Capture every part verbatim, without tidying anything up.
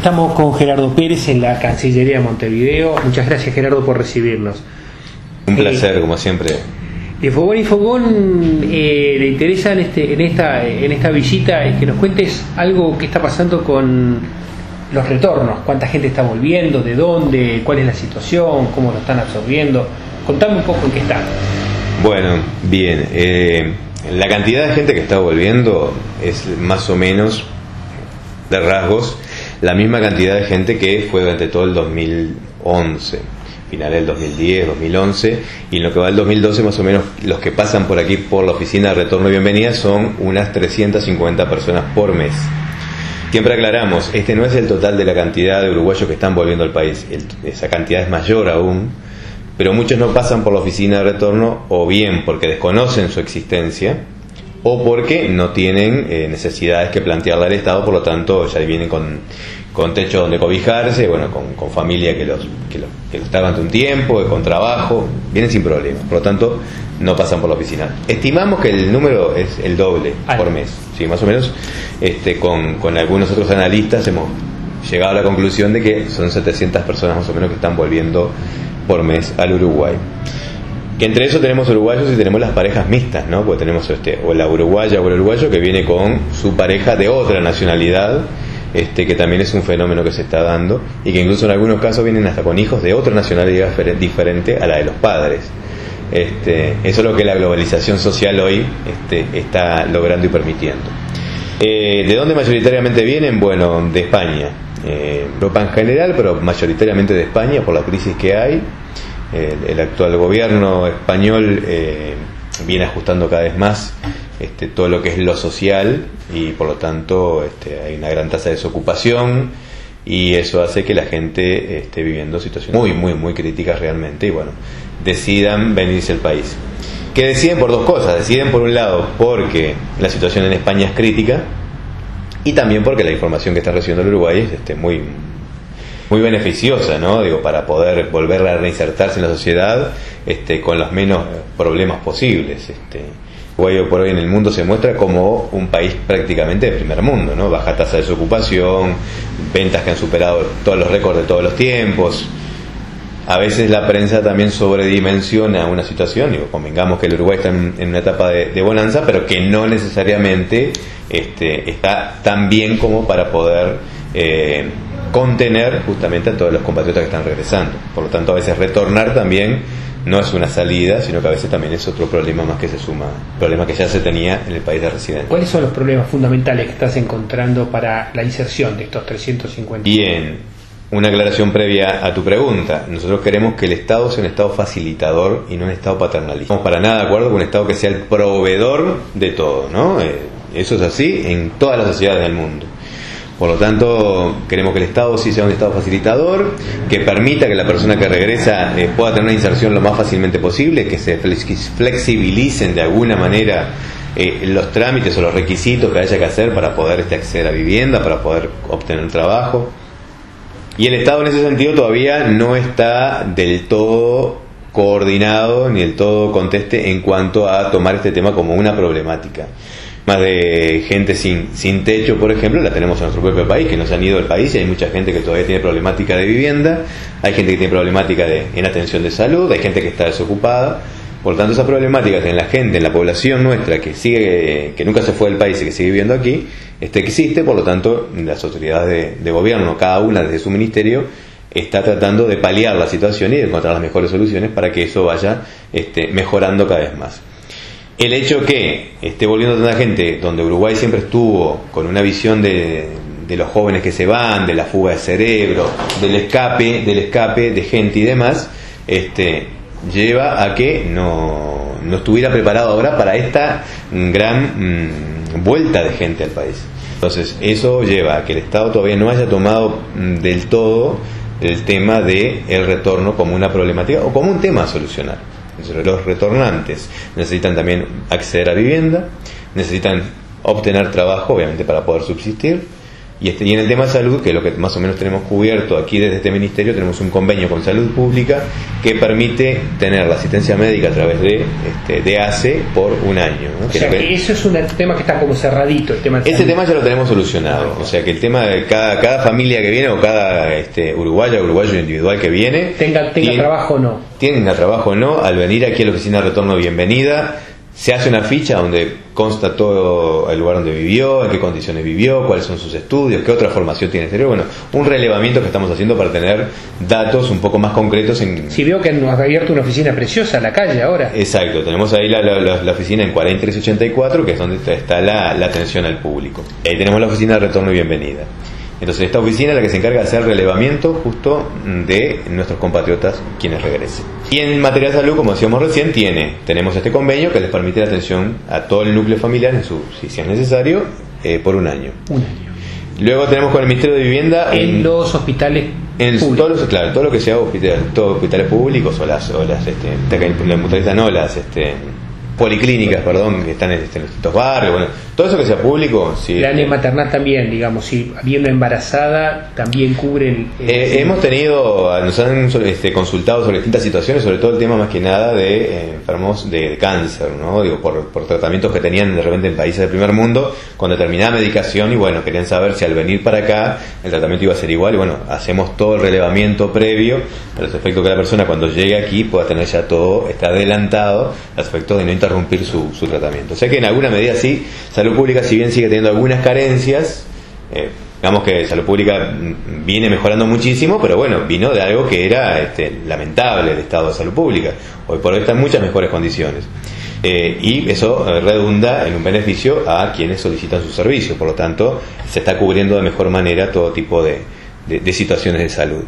Estamos con Gerardo Pérez en la Cancillería de Montevideo. Muchas gracias, Gerardo, por recibirnos. Un placer, eh, como siempre. Y Fogón y Fogón eh, le interesa en, este, en, esta, en esta visita es que nos cuentes algo que está pasando con los retornos. ¿Cuánta gente está volviendo? ¿De dónde? ¿Cuál es la situación? ¿Cómo lo están absorbiendo? Contame un poco en qué están. Bueno, bien. Eh, la cantidad de gente que está volviendo es más o menos, de rasgos, la misma cantidad de gente que fue durante todo el dos mil once, finales del dos mil diez, dos mil once, y en lo que va del dos mil doce más o menos los que pasan por aquí por la oficina de retorno y bienvenida son unas trescientas cincuenta personas por mes. Siempre aclaramos, este no es el total de la cantidad de uruguayos que están volviendo al país, el, esa cantidad es mayor aún, pero muchos no pasan por la oficina de retorno o bien porque desconocen su existencia o porque no tienen eh, necesidades que plantearle al Estado, por lo tanto ya vienen con, con techo donde cobijarse, bueno, con, con familia que los, que los que los está durante un tiempo, con trabajo, vienen sin problemas, por lo tanto no pasan por la oficina. Estimamos que el número es el doble Ay. por mes, sí, más o menos. Este, con, con algunos otros analistas hemos llegado a la conclusión de que son setecientas personas más o menos que están volviendo por mes al Uruguay. Que entre eso tenemos uruguayos y tenemos las parejas mixtas, ¿no? Porque tenemos este, o la uruguaya o el uruguayo que viene con su pareja de otra nacionalidad, este, que también es un fenómeno que se está dando y que incluso en algunos casos vienen hasta con hijos de otra nacionalidad diferente a la de los padres. Este, eso es lo que la globalización social hoy este, está logrando y permitiendo. Eh, ¿De dónde mayoritariamente vienen? Bueno, de España, eh, Europa en general, pero mayoritariamente de España por la crisis que hay. El, el actual gobierno español eh, viene ajustando cada vez más este, todo lo que es lo social y por lo tanto este, hay una gran tasa de desocupación y eso hace que la gente esté viviendo situaciones muy, muy, muy críticas realmente y bueno, decidan venirse al país. Que deciden por dos cosas, deciden por un lado porque la situación en España es crítica y también porque la información que está recibiendo el Uruguay es este, muy... muy beneficiosa, ¿no? Digo, para poder volver a reinsertarse en la sociedad este, con los menos problemas posibles. Este, Uruguay hoy por hoy en el mundo se muestra como un país prácticamente de primer mundo, ¿no? Baja tasa de desocupación, ventas que han superado todos los récords de todos los tiempos. A veces la prensa también sobredimensiona una situación, digo, convengamos que el Uruguay está en, en una etapa de, de bonanza, pero que no necesariamente este, está tan bien como para poder eh, contener justamente a todos los compatriotas que están regresando. Por lo tanto, a veces retornar también no es una salida, sino que a veces también es otro problema más que se suma, problema que ya se tenía en el país de residencia. ¿Cuáles son los problemas fundamentales que estás encontrando para la inserción de estos trescientos cincuenta? Bien, una aclaración previa a tu pregunta. Nosotros queremos que el Estado sea un Estado facilitador y no un Estado paternalista. No estamos para nada de acuerdo con un Estado que sea el proveedor de todo, ¿no? Eh, eso es así en todas las sociedades del mundo. Por lo tanto, queremos que el Estado sí sea un Estado facilitador, que permita que la persona que regresa eh, pueda tener una inserción lo más fácilmente posible, que se flexibilicen de alguna manera eh, los trámites o los requisitos que haya que hacer para poder este, acceder a vivienda, para poder obtener trabajo. Y el Estado en ese sentido todavía no está del todo coordinado ni del todo conteste en cuanto a tomar este tema como una problemática. Más de gente sin, sin techo, por ejemplo, la tenemos en nuestro propio país, que no se han ido del país y hay mucha gente que todavía tiene problemática de vivienda, hay gente que tiene problemática de, en atención de salud, hay gente que está desocupada. Por lo tanto, esas problemáticas en la gente, en la población nuestra que sigue, que nunca se fue del país y que sigue viviendo aquí, este existe. Por lo tanto, las autoridades de, de gobierno, cada una desde su ministerio, está tratando de paliar la situación y de encontrar las mejores soluciones para que eso vaya este, mejorando cada vez más. El hecho que esté volviendo tanta gente, donde Uruguay siempre estuvo con una visión de, de los jóvenes que se van, de la fuga de cerebro, del escape, del escape de gente y demás, este, lleva a que no, no estuviera preparado ahora para esta gran mmm, vuelta de gente al país. Entonces, eso lleva a que el Estado todavía no haya tomado mmm, del todo el tema del retorno como una problemática o como un tema a solucionar. Los retornantes necesitan también acceder a vivienda, necesitan obtener trabajo, obviamente, para poder subsistir, Y, este, y en el tema de salud, que es lo que más o menos tenemos cubierto aquí desde este ministerio, tenemos un convenio con Salud Pública que permite tener la asistencia médica a través de, este, de A C E por un año, ¿no? O que sea que, que eso es un tema que está como cerradito, el tema de ese salud. Tema ya lo tenemos solucionado, o sea que el tema de cada, cada familia que viene o cada este, uruguaya o uruguayo individual que viene, tenga, tenga tiene, trabajo o no. Tienen trabajo o no, al venir aquí a la oficina de retorno bienvenida, se hace una ficha donde consta todo el lugar donde vivió, en qué condiciones vivió, cuáles son sus estudios, qué otra formación tiene exterior. Bueno, un relevamiento que estamos haciendo para tener datos un poco más concretos. En... Sí, veo que has abierto una oficina preciosa en la calle ahora. Exacto, tenemos ahí la, la, la oficina en cuarenta y tres ochenta y cuatro, que es donde está la, la atención al público. Ahí tenemos la oficina de retorno y bienvenida. Entonces esta oficina es la que se encarga de hacer relevamiento justo de nuestros compatriotas quienes regresen. Y en materia de salud, como decíamos recién, tiene, tenemos este convenio que les permite la atención a todo el núcleo familiar, en su, si, si es necesario, eh, por un año. Un año. Luego tenemos con el Ministerio de Vivienda... En un, los hospitales en todos los, claro, todo lo que sea hospital, todos hospitales públicos o las, o las este, la mutualista no, las... Este, policlínicas, perdón, que están en, en distintos barrios, bueno, todo eso que sea público. Sí, la eh, maternal también, digamos, si había una embarazada, también cubren. Eh, eh, hemos tenido, nos han este, consultado sobre distintas situaciones, sobre todo el tema más que nada de eh, enfermos de, de cáncer, ¿no? Digo, por, por tratamientos que tenían de repente en países del primer mundo, con determinada medicación, y bueno, querían saber si al venir para acá el tratamiento iba a ser igual, y bueno, hacemos todo el relevamiento previo a los efectos que la persona cuando llegue aquí pueda tener ya todo, está adelantado a los efectos de no interrumpir su, su tratamiento. O sea que en alguna medida sí, Salud Pública, si bien sigue teniendo algunas carencias, eh, digamos que Salud Pública viene mejorando muchísimo, pero bueno, vino de algo que era este, lamentable el estado de Salud Pública. Hoy por hoy está en muchas mejores condiciones. Eh, y eso eh, redunda en un beneficio a quienes solicitan su servicio. Por lo tanto, se está cubriendo de mejor manera todo tipo de, de, de situaciones de salud.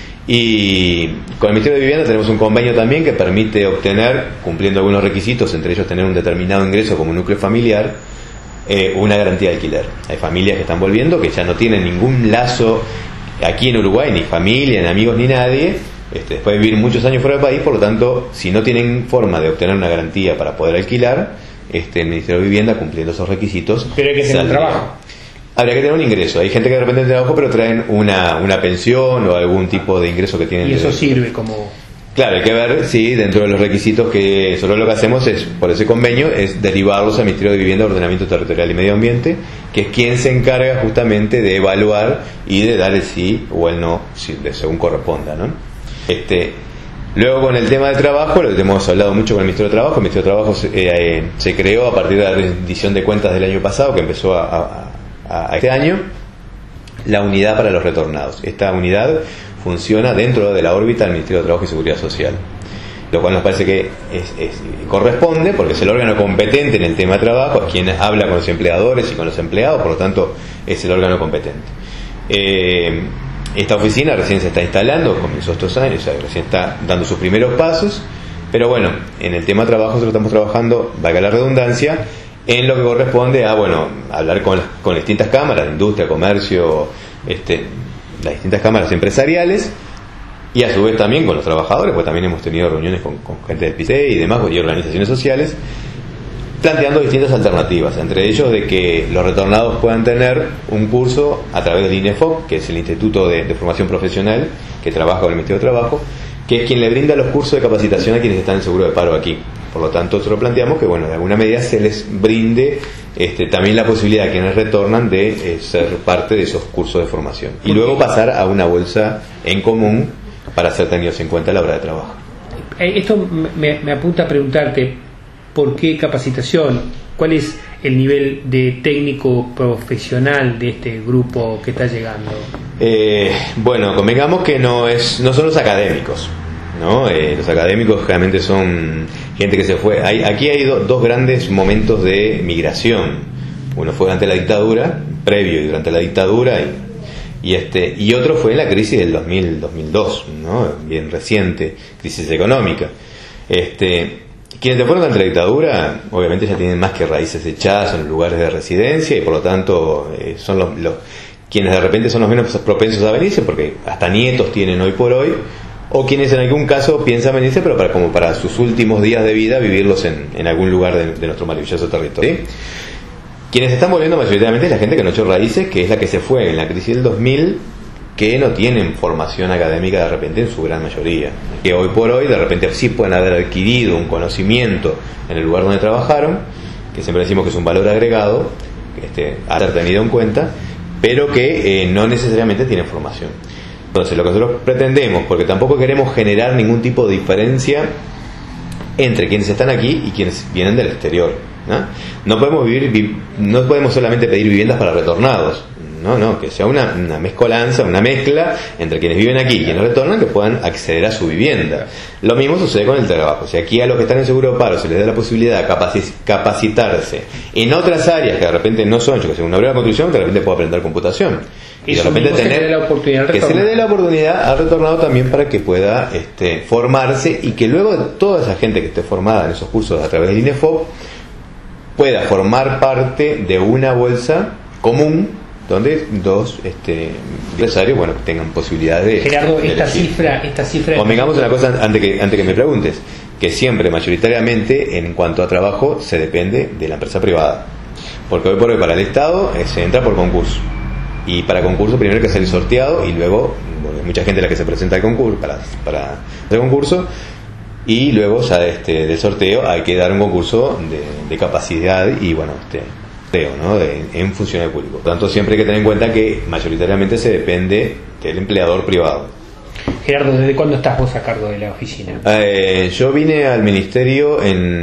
Y con el Ministerio de Vivienda tenemos un convenio también que permite obtener, cumpliendo algunos requisitos, entre ellos tener un determinado ingreso como núcleo familiar, eh, una garantía de alquiler. Hay familias que están volviendo que ya no tienen ningún lazo aquí en Uruguay, ni familia, ni amigos, ni nadie, este, después de vivir muchos años fuera del país. Por lo tanto, si no tienen forma de obtener una garantía para poder alquilar, este, el Ministerio de Vivienda, cumpliendo esos requisitos, pero hay que tener un trabajo. Habría que tener un ingreso. Hay gente que de repente tiene trabajo, pero traen una, una pensión o algún tipo de ingreso que tienen. Y eso de... sirve como... Claro, hay que ver si dentro de los requisitos que solo lo que hacemos es, por ese convenio, es derivarlos al Ministerio de Vivienda, Ordenamiento Territorial y Medio Ambiente, que es quien se encarga justamente de evaluar y de dar el sí o el no, si, según corresponda, ¿no? Este, luego con el tema del trabajo, lo que hemos hablado mucho con el Ministerio de Trabajo. El Ministerio de Trabajo se, eh, se creó a partir de la rendición de cuentas del año pasado, que empezó a, a a este año, la unidad para los retornados. Esta unidad funciona dentro de la órbita del Ministerio de Trabajo y Seguridad Social, lo cual nos parece que es, es, corresponde, porque es el órgano competente en el tema de trabajo, es quien habla con los empleadores y con los empleados, por lo tanto es el órgano competente. Eh, esta oficina recién se está instalando, comenzó estos años, o sea, recién está dando sus primeros pasos, pero bueno, en el tema de trabajo nosotros estamos trabajando, valga la redundancia, en lo que corresponde a, bueno, hablar con, con distintas cámaras de industria, comercio, este, las distintas cámaras empresariales, y a su vez también con los trabajadores, pues también hemos tenido reuniones con, con gente del P I C E y demás, y organizaciones sociales, planteando distintas alternativas, entre ellos de que los retornados puedan tener un curso a través del INEFOC, que es el Instituto de, de Formación Profesional, que trabaja con el Ministerio de Trabajo, que es quien le brinda los cursos de capacitación a quienes están en seguro de paro aquí. Por lo tanto, nosotros planteamos que, bueno, de alguna medida se les brinde este, también la posibilidad a quienes retornan de eh, ser parte de esos cursos de formación. Y luego pasar a una bolsa en común para ser tenidos en cuenta a la hora de trabajo. Esto me, me apunta a preguntarte, ¿por qué capacitación? ¿Cuál es el nivel de técnico profesional de este grupo que está llegando? Eh, bueno, convengamos que no, es, no son los académicos, ¿no? Eh, los académicos realmente son gente que se fue. Hay, aquí hay do, dos grandes momentos de migración. Uno fue durante la dictadura, previo y durante la dictadura, y, y este y otro fue en la crisis del dos mil, dos mil dos, ¿no? Bien reciente, crisis económica. Este, quienes se fueron durante la dictadura, obviamente ya tienen más que raíces echadas en los lugares de residencia, y por lo tanto eh, son los, los quienes de repente son los menos propensos a venirse, porque hasta nietos tienen hoy por hoy, o quienes en algún caso piensan venirse, pero para, como para sus últimos días de vida vivirlos en, en algún lugar de, de nuestro maravilloso territorio. ¿Sí? Quienes están volviendo mayoritariamente es la gente que no echó raíces, que es la que se fue en la crisis del dos mil, que no tienen formación académica de repente en su gran mayoría, que hoy por hoy de repente sí pueden haber adquirido un conocimiento en el lugar donde trabajaron, que siempre decimos que es un valor agregado, que este, ha de ser tenido en cuenta, pero que eh, no necesariamente tienen formación. Entonces lo que nosotros pretendemos, porque tampoco queremos generar ningún tipo de diferencia entre quienes están aquí y quienes vienen del exterior, ¿no? No podemos vivir, vi, no podemos solamente pedir viviendas para retornados, no, no, que sea una, una mezcolanza, una mezcla entre quienes viven aquí y quienes retornan, que puedan acceder a su vivienda. Lo mismo sucede con el trabajo. Si aquí a los que están en seguro de paro se les da la posibilidad de capaci- capacitarse en otras áreas que de repente no son, yo que sé, una obra de construcción, de repente puedo aprender computación. Y de repente tener se le dé la oportunidad que se le dé la oportunidad al retornado también para que pueda este, formarse, y que luego de toda esa gente que esté formada en esos cursos a través del INEFOP pueda formar parte de una bolsa común donde dos este, empresarios, bueno, tengan posibilidades de... Gerardo, de esta elegir. cifra, esta cifra... Convengamos una cosa antes que, antes que me preguntes, que siempre, mayoritariamente, en cuanto a trabajo, se depende de la empresa privada. Porque hoy por hoy para el Estado eh, se entra por concurso. Y para concurso primero hay que ser sorteado, y luego, bueno, hay mucha gente la que se presenta al concurso, para, para hacer concurso, y luego ya este, del sorteo hay que dar un concurso de, de capacidad y bueno, este, ¿no? de, en funcionario público. Por lo tanto, siempre hay que tener en cuenta que mayoritariamente se depende del empleador privado. Gerardo, ¿desde cuándo estás vos a cargo de la oficina? Eh, yo vine al ministerio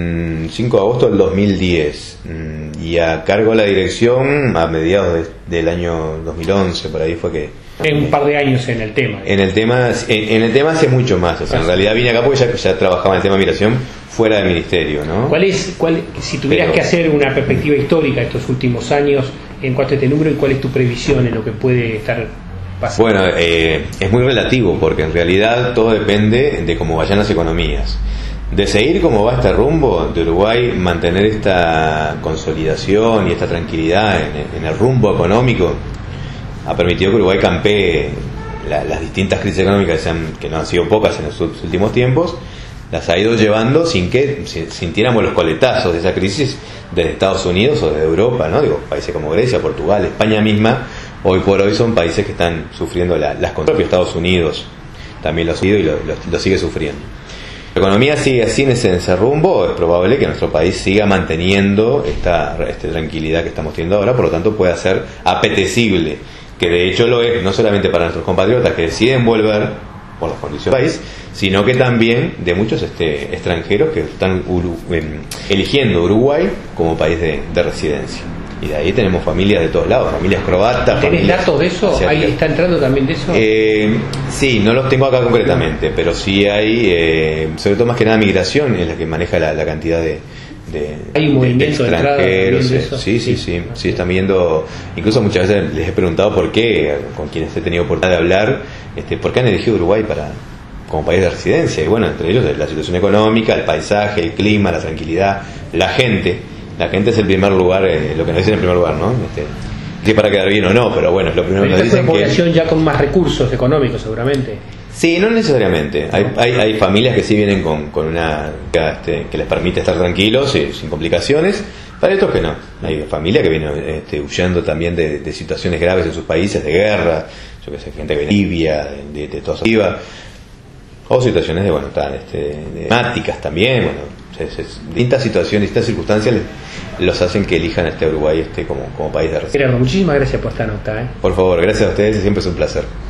en cinco de agosto del dos mil diez y a cargo de la dirección a mediados de, del año dos mil once, por ahí fue que... En un par de años en el tema. En el tema, en, en el tema hace mucho más. O sea, en realidad vine acá porque ya, ya trabajaba en el tema de migración fuera del ministerio, ¿no? ¿Cuál es, cuál, si tuvieras Pero, que hacer una perspectiva histórica de estos últimos años en cuanto a este número, y cuál es tu previsión en lo que puede estar pasando? Bueno, eh, es muy relativo, porque en realidad todo depende de cómo vayan las economías. De seguir como va este rumbo de Uruguay, mantener esta consolidación y esta tranquilidad en, en el rumbo económico, ha permitido que Uruguay campee la, las distintas crisis económicas que, se han, que no han sido pocas en los últimos tiempos, las ha ido llevando sin que sintiéramos los coletazos de esa crisis desde Estados Unidos o de Europa, ¿no? Digo, países como Grecia, Portugal, España misma, hoy por hoy son países que están sufriendo la, las consecuencias. Estados Unidos también lo ha sido y lo, lo, lo sigue sufriendo. La economía sigue así en ese, en ese rumbo, es probable que nuestro país siga manteniendo esta, esta tranquilidad que estamos teniendo ahora, por lo tanto pueda ser apetecible, que de hecho lo es, no solamente para nuestros compatriotas que deciden volver por las condiciones del país, sino que también de muchos este, extranjeros que están uru, eh, eligiendo Uruguay como país de, de residencia. Y de ahí tenemos familias de todos lados, familias croatas. ¿Tenés familias datos de eso? asiáticas. ¿Ahí está entrando también de eso? Eh, sí, no los tengo acá concretamente, pero sí hay, eh, sobre todo más que nada migración, es la que maneja la, la cantidad de, de, hay un de, movimiento de de extranjeros. de eso. Sí, sí, sí, sí, sí, están viendo, incluso muchas veces les he preguntado por qué, con quienes he tenido oportunidad de hablar, este, por qué han elegido Uruguay para como país de residencia, y bueno, entre ellos la situación económica, el paisaje, el clima, la tranquilidad, la gente. La gente es el primer lugar, eh, lo que nos dicen en primer lugar, ¿no? Este, que para quedar bien o no, pero bueno, es lo primero que nos dicen. Esta que población ya con más recursos económicos, seguramente. Sí, no necesariamente. Hay, hay, hay familias que sí vienen con, con una este, que les permite estar tranquilos, eh, sin complicaciones. Para estos que no. Hay familias que vienen este, huyendo también de, de situaciones graves en sus países, de guerra, yo que sé, gente que viene de Libia, de, de, de toda esa o situaciones de, bueno, tan, este, de temáticas también, bueno, es, es, distintas situaciones, distintas circunstancias los hacen que elijan este Uruguay este como, como país de residencia. Gerardo, muchísimas gracias por esta nota. ¿eh? Por favor, gracias a ustedes, siempre es un placer.